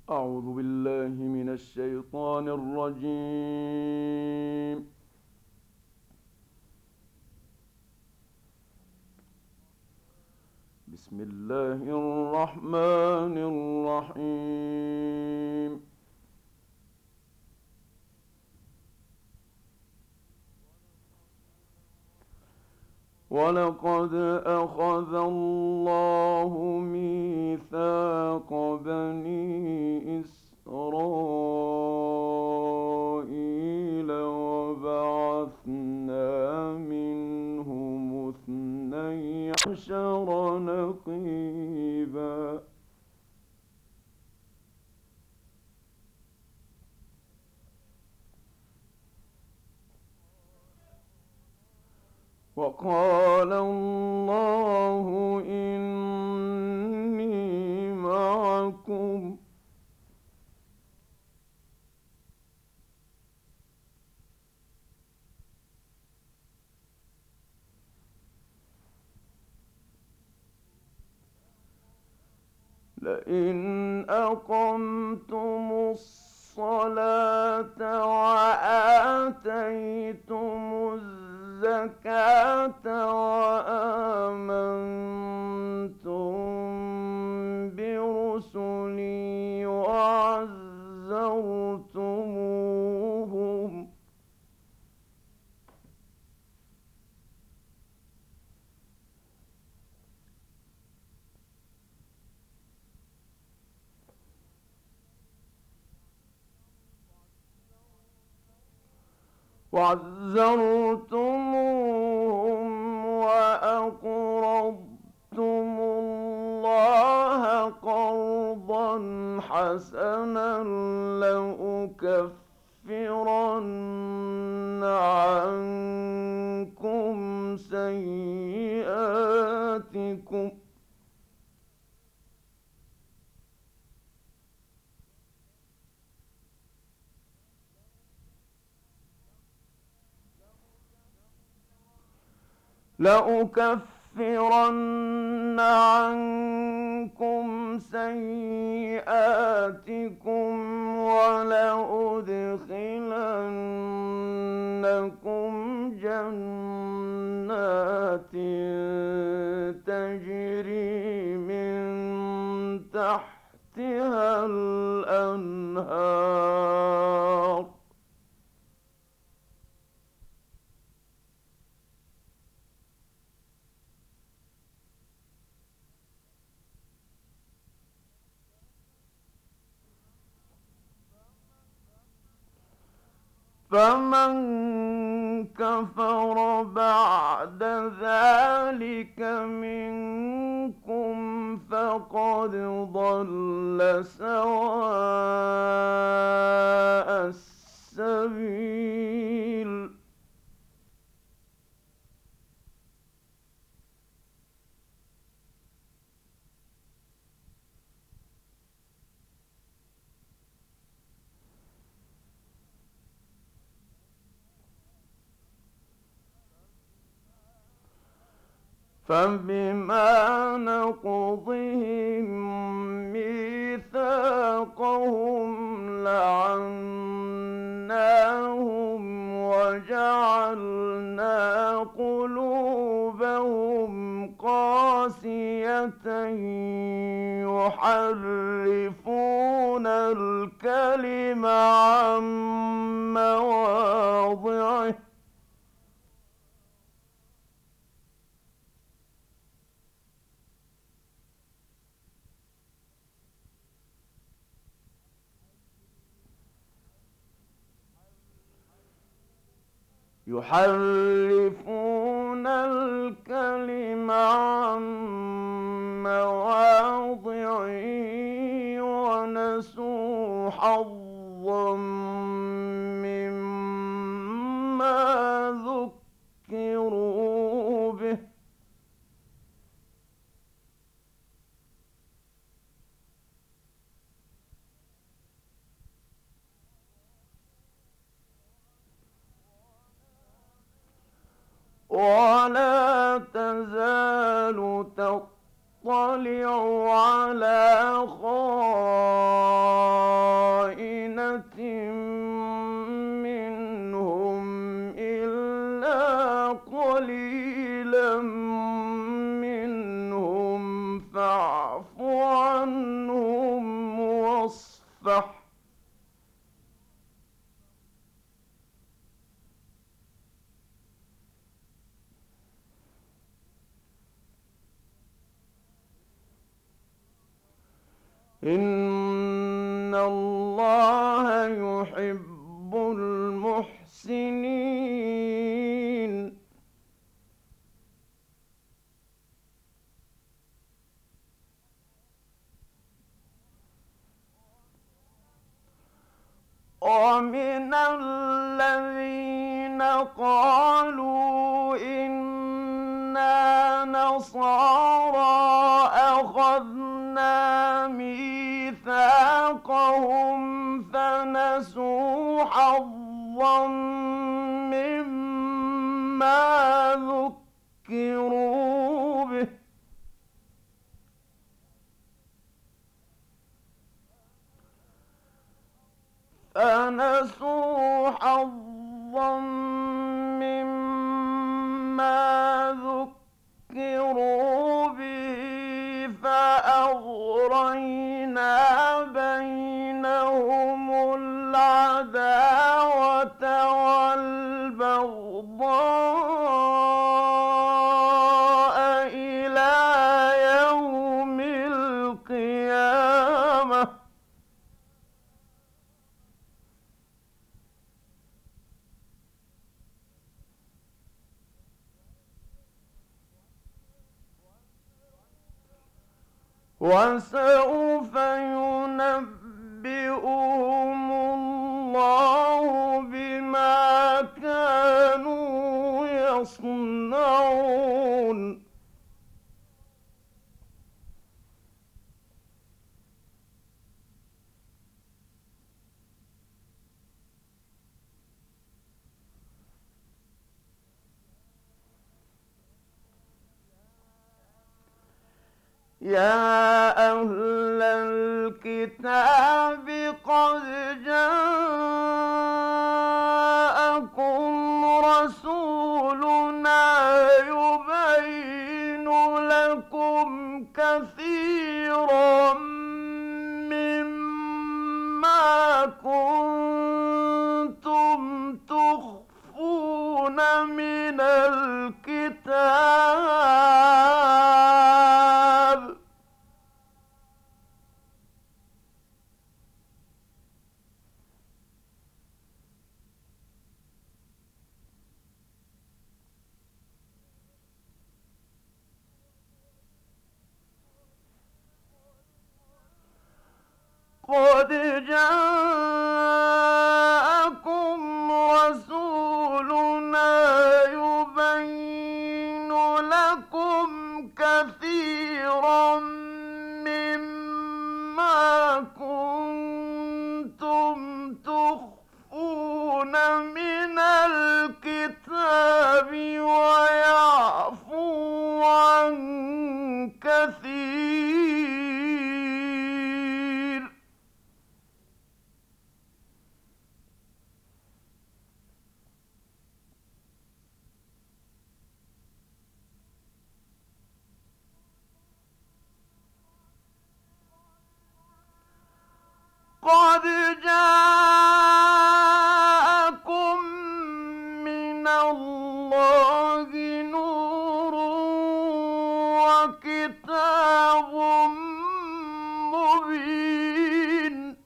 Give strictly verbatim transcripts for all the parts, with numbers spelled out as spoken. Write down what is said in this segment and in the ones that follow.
أعوذ بالله من الشيطان الرجيم. بسم الله الرحمن الرحيم. ولقد أخذ الله ميثاق بني إسرائيل وبعثنا منهم اثني عشر نقيبا وقال الله إني معكم لئن أقمتم الصلاة وآتيتم الزكاة وآمنتم برسلي وعزرتموهم وعزرتموهم وأقرضتم الله قرضا حسنا لأكفرن عنكم سيئاتكم لأكفرن عنكم سيئاتكم ولأدخلنكم جنات تجري من تحتها الأنهار فمن كفر بعد ذلك منكم فقد ضل سواء السبيل فبما نقضهم ميثاقهم لعناهم وجعلنا قلوبهم قاسية يحرفون الكلم عن مواضعه يحرفون الكلم عن مواضعه ونسوا حظا مما ذكروا به ولا تزال تطلع يطلع على خائنة منهم إلا قليلا منهم فاعف عنهم واصفح إن الله يحب المحسنين. ومن الذين قالوا إنا نصارى أخذنا ميثاقهم فنسوا حظا مما ذكروا به فنسوا حظا مما ذكروا به فأغرينا بينهم العداوة والبغضاء إلى يوم القيامة وسوف ينبئهم الله بما كانوا يصنعون. يا أهل الكتاب قد جاءكم رسولنا يبين لكم كثيرا مما كنتم تخفون من الكتاب قد جاءكم رسولنا يبين لكم كثيرا مما كنتم تخفون من الكتاب ويعفو عن كثير. قد جاءكم من الله نور وكتاب مبين.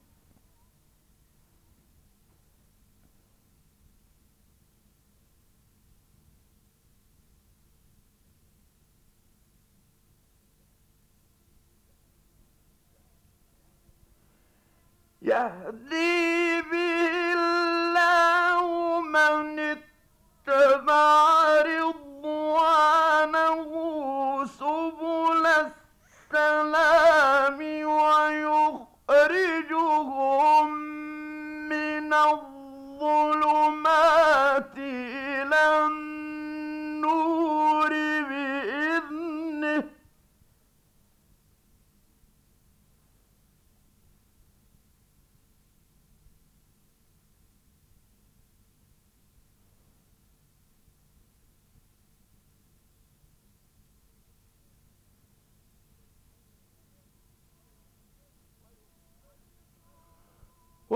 يهدي به الله من اتبع رضوانه سبل السلام ويخرجهم من الظلمات إلى النور بإذنه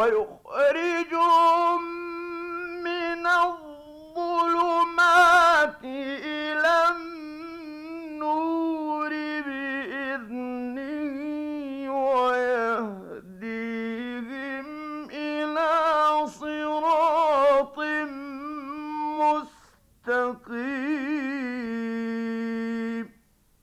ويخرجهم من الظلمات إلى النور بإذنه ويهديهم إلى صراط مستقيم.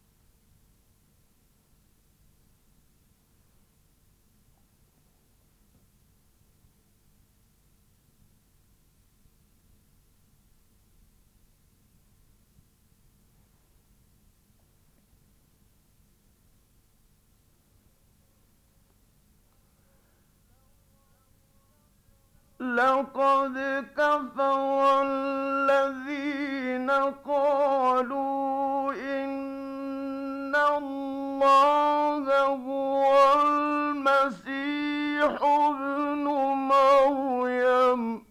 لقد كفر الذين قالوا إن الله هو المسيح ابن مريم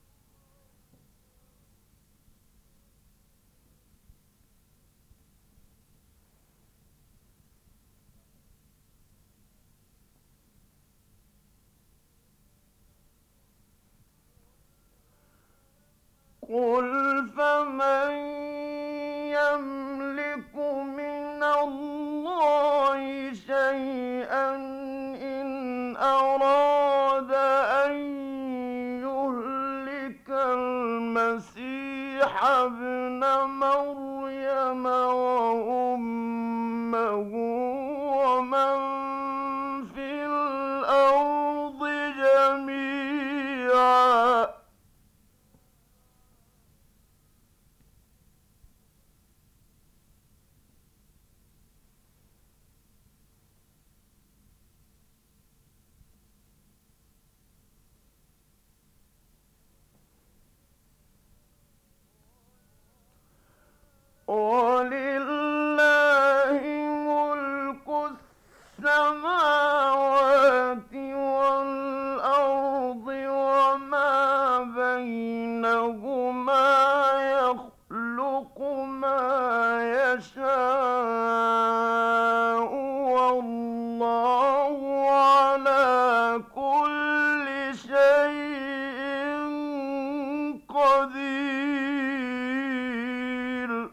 قل فمن يملك من الله شيئا إن أراد أن يهلك المسيح ابن مريم وأمه ومن في الأرض جميعا ولله ملك السماوات والأرض وما بينهما يخلق ما يشاء والله على كل شيء قدير.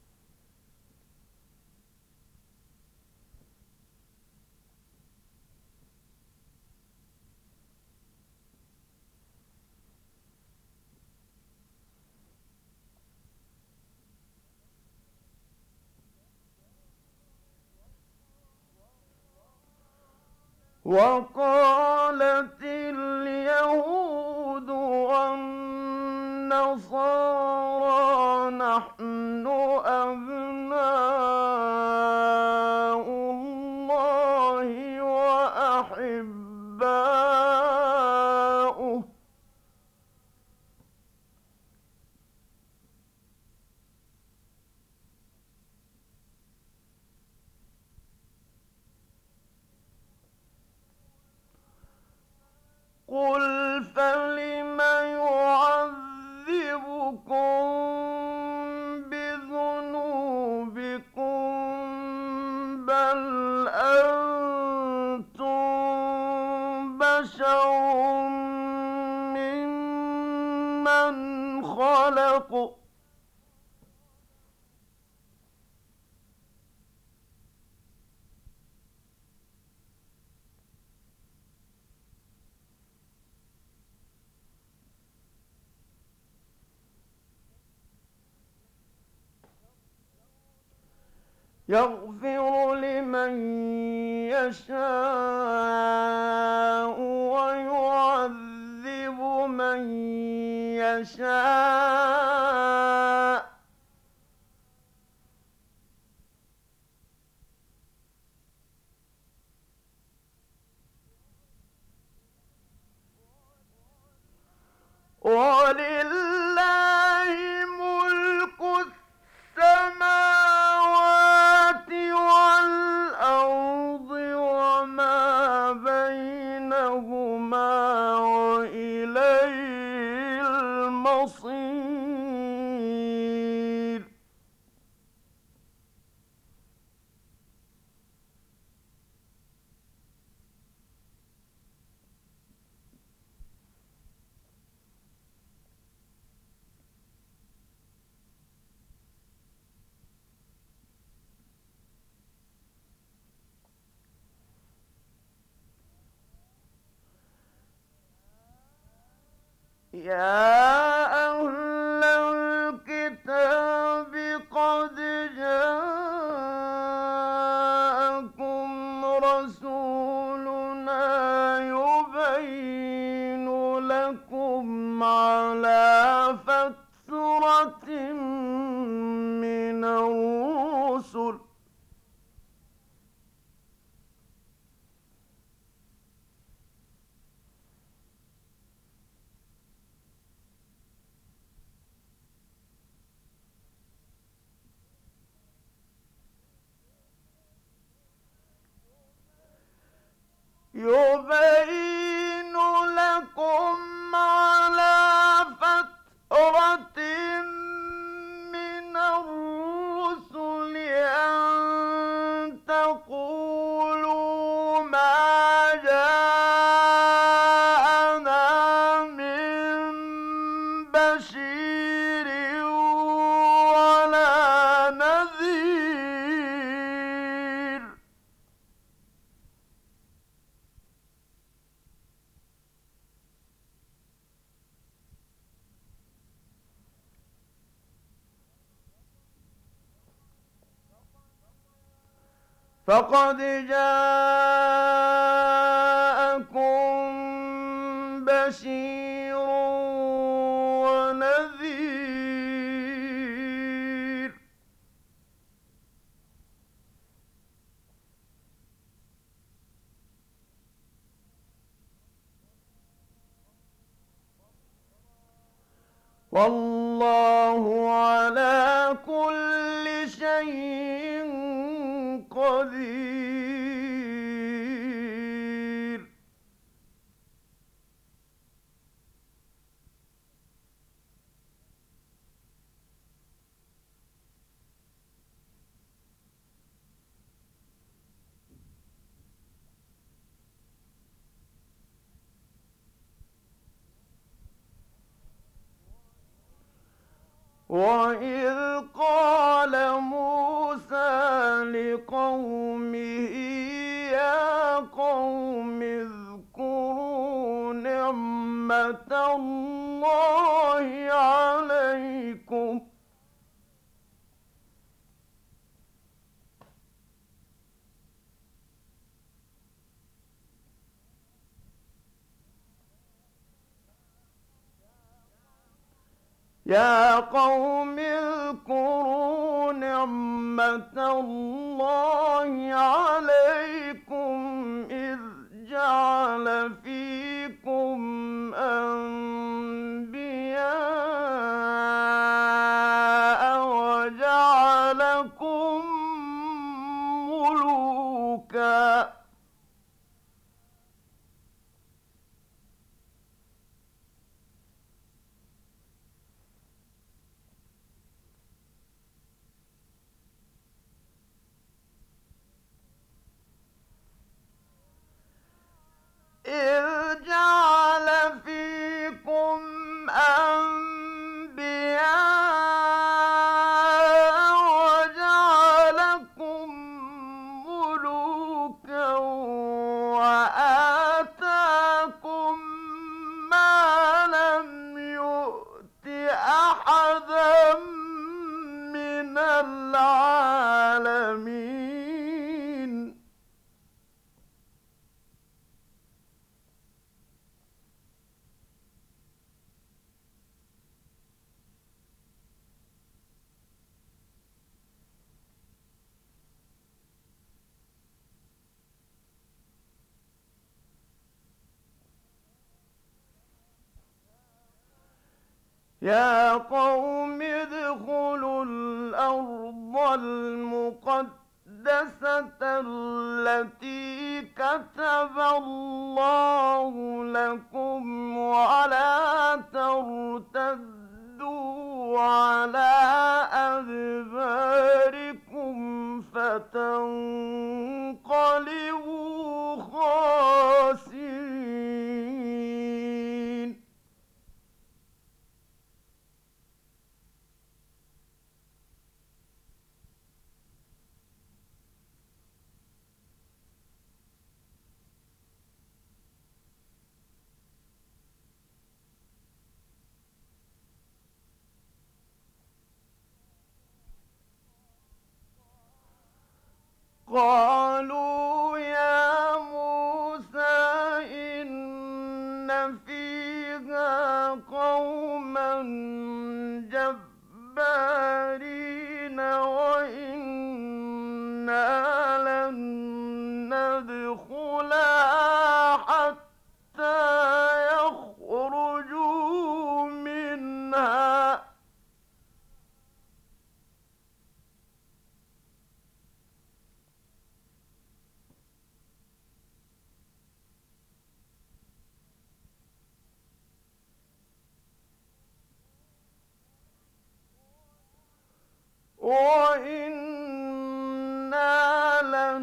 وقالت اليهود والنصارى نحن أبناء الله وأحباؤه قل فلم يعذبكم بذنوبكم بل أنتم بشر ممن خلق يغفر لمن يشاء ويعذب من يشاء ولله ملك السماوات والأرض وما بينهما وإليه المصير. يا أهل الكتاب قد جاءكم رسولنا يبين لكم على فترة من الرسل يبين لكم على فترة من الرسل أن تقولوا ما جاءنا من بشير ولا نذير فقد جاءكم بشير ونذير والله على كل شيء قدير وإذ قال موسى لقومه يا قوم اذكروا نعمة الله عليكم يا قوم اذكروا نعمة الله عليكم إذ جعل فيكم أنبياء وجعلكم ملوكا إذ جعل فيكم أنبياء وجعلكم ملوكا وآتاكم ما لم يؤت أحدا من العالمين يا قوم ادخلوا الأرض المقدسة التي كتب الله لكم ولا ترتدوا على أدباركم فتنقلبوا خاسرين ندخلها حتى يخرجوا منها وإنا لن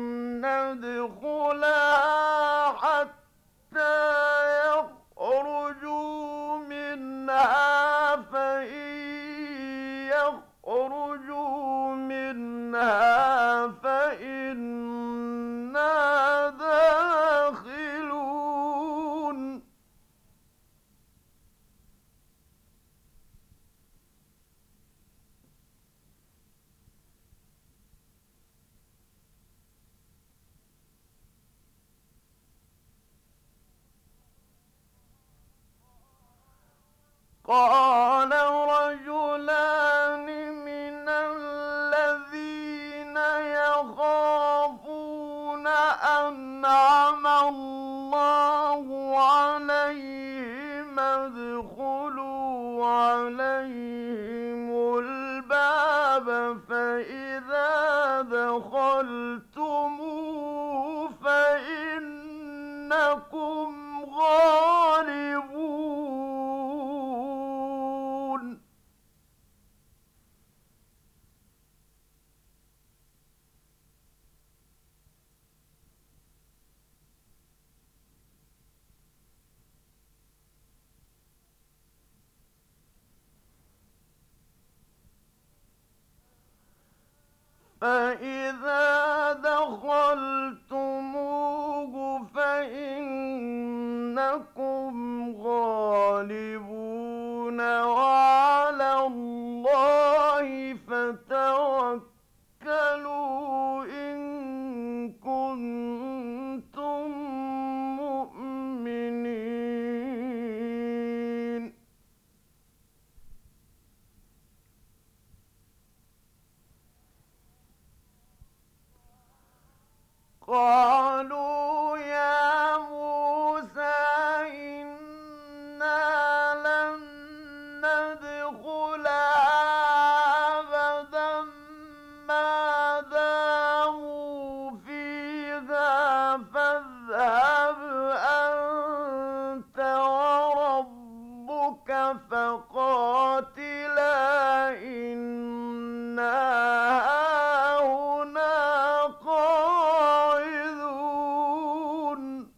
ندخلها حتى يخرجوا منها فإن يخرجوا منها فإنا داخلون قال رجلان من الذين يخافون أنعم الله عليهم ادخلوا عليهم الباب فإذا دخلتموه فإنكم غالبون فإذا دخلتموه فإنكم غالبون وعلى الله فتوكلوا إن كنتم مؤمنين قالوا يا موسى إنا لن ندخلها أبدا ما داموا فيها فاذهب أنت وربك فقاتلا إنا هاهنا قاعدون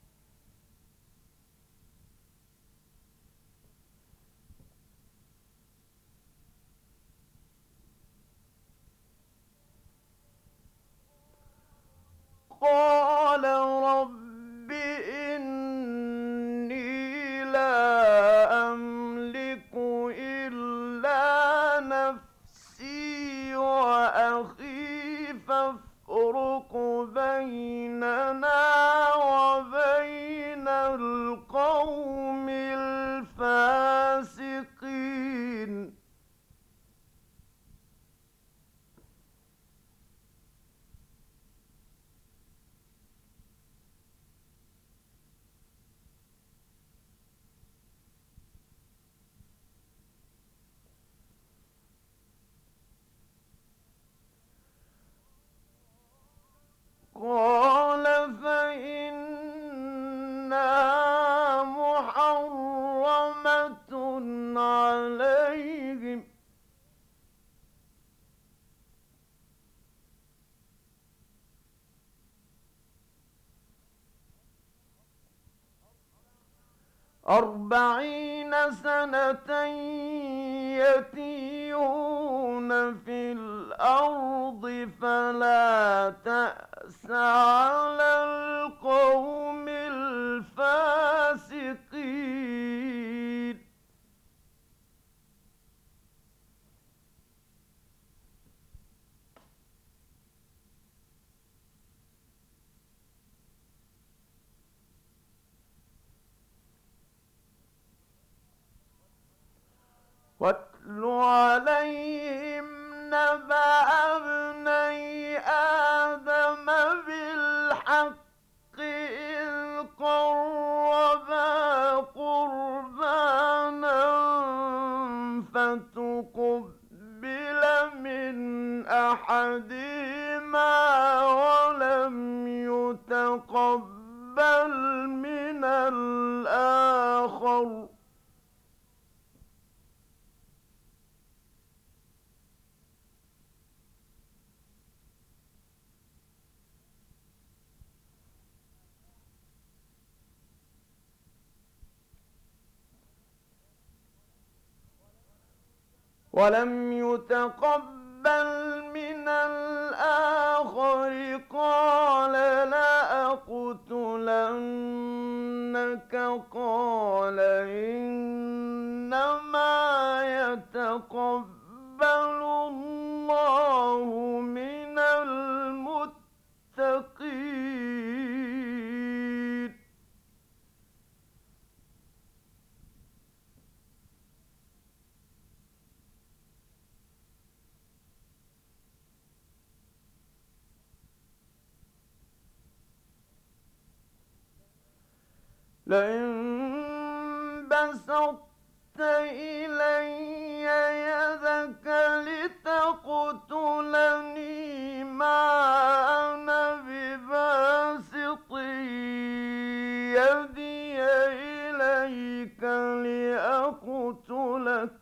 قال رب إني لا أملك إلا نفسي وأخي فافرق بيننا وبين القوم الفاسقين قال فإنها محرمة عليهم أربعين سنة يتيهون في الأرض فلا تأس على القوم الفاسقين واتل عليهم نبأ ابني آدم بالحق ولم يتقبل من الآخر قال لأقتلنك قال إنما يتقبل الله من المتقين. لئن بسطت إلي يدك لتقتلني ما أنا بباسط يدي إليك لأقتلك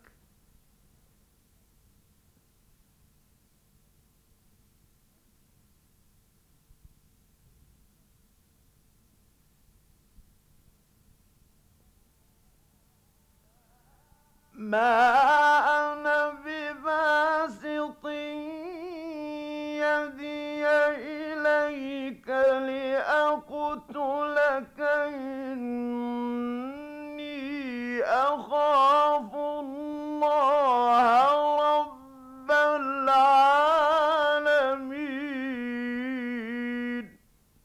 ما أنا بباسط يدي إليك لأقتلك إني أخاف الله رب العالمين.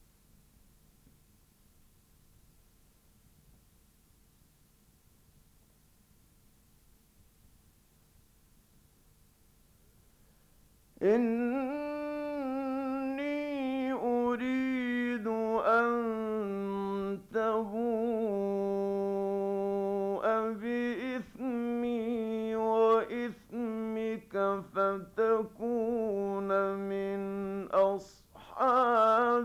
إني أريد أن تبوء بإثمي وإثمك فتكون من أصحاب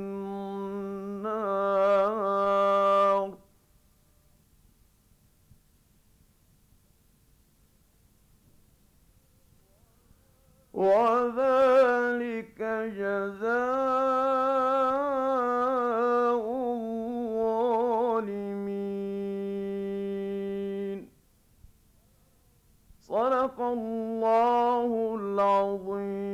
النار. وذلك جزاء الظالمين. صدق الله العظيم.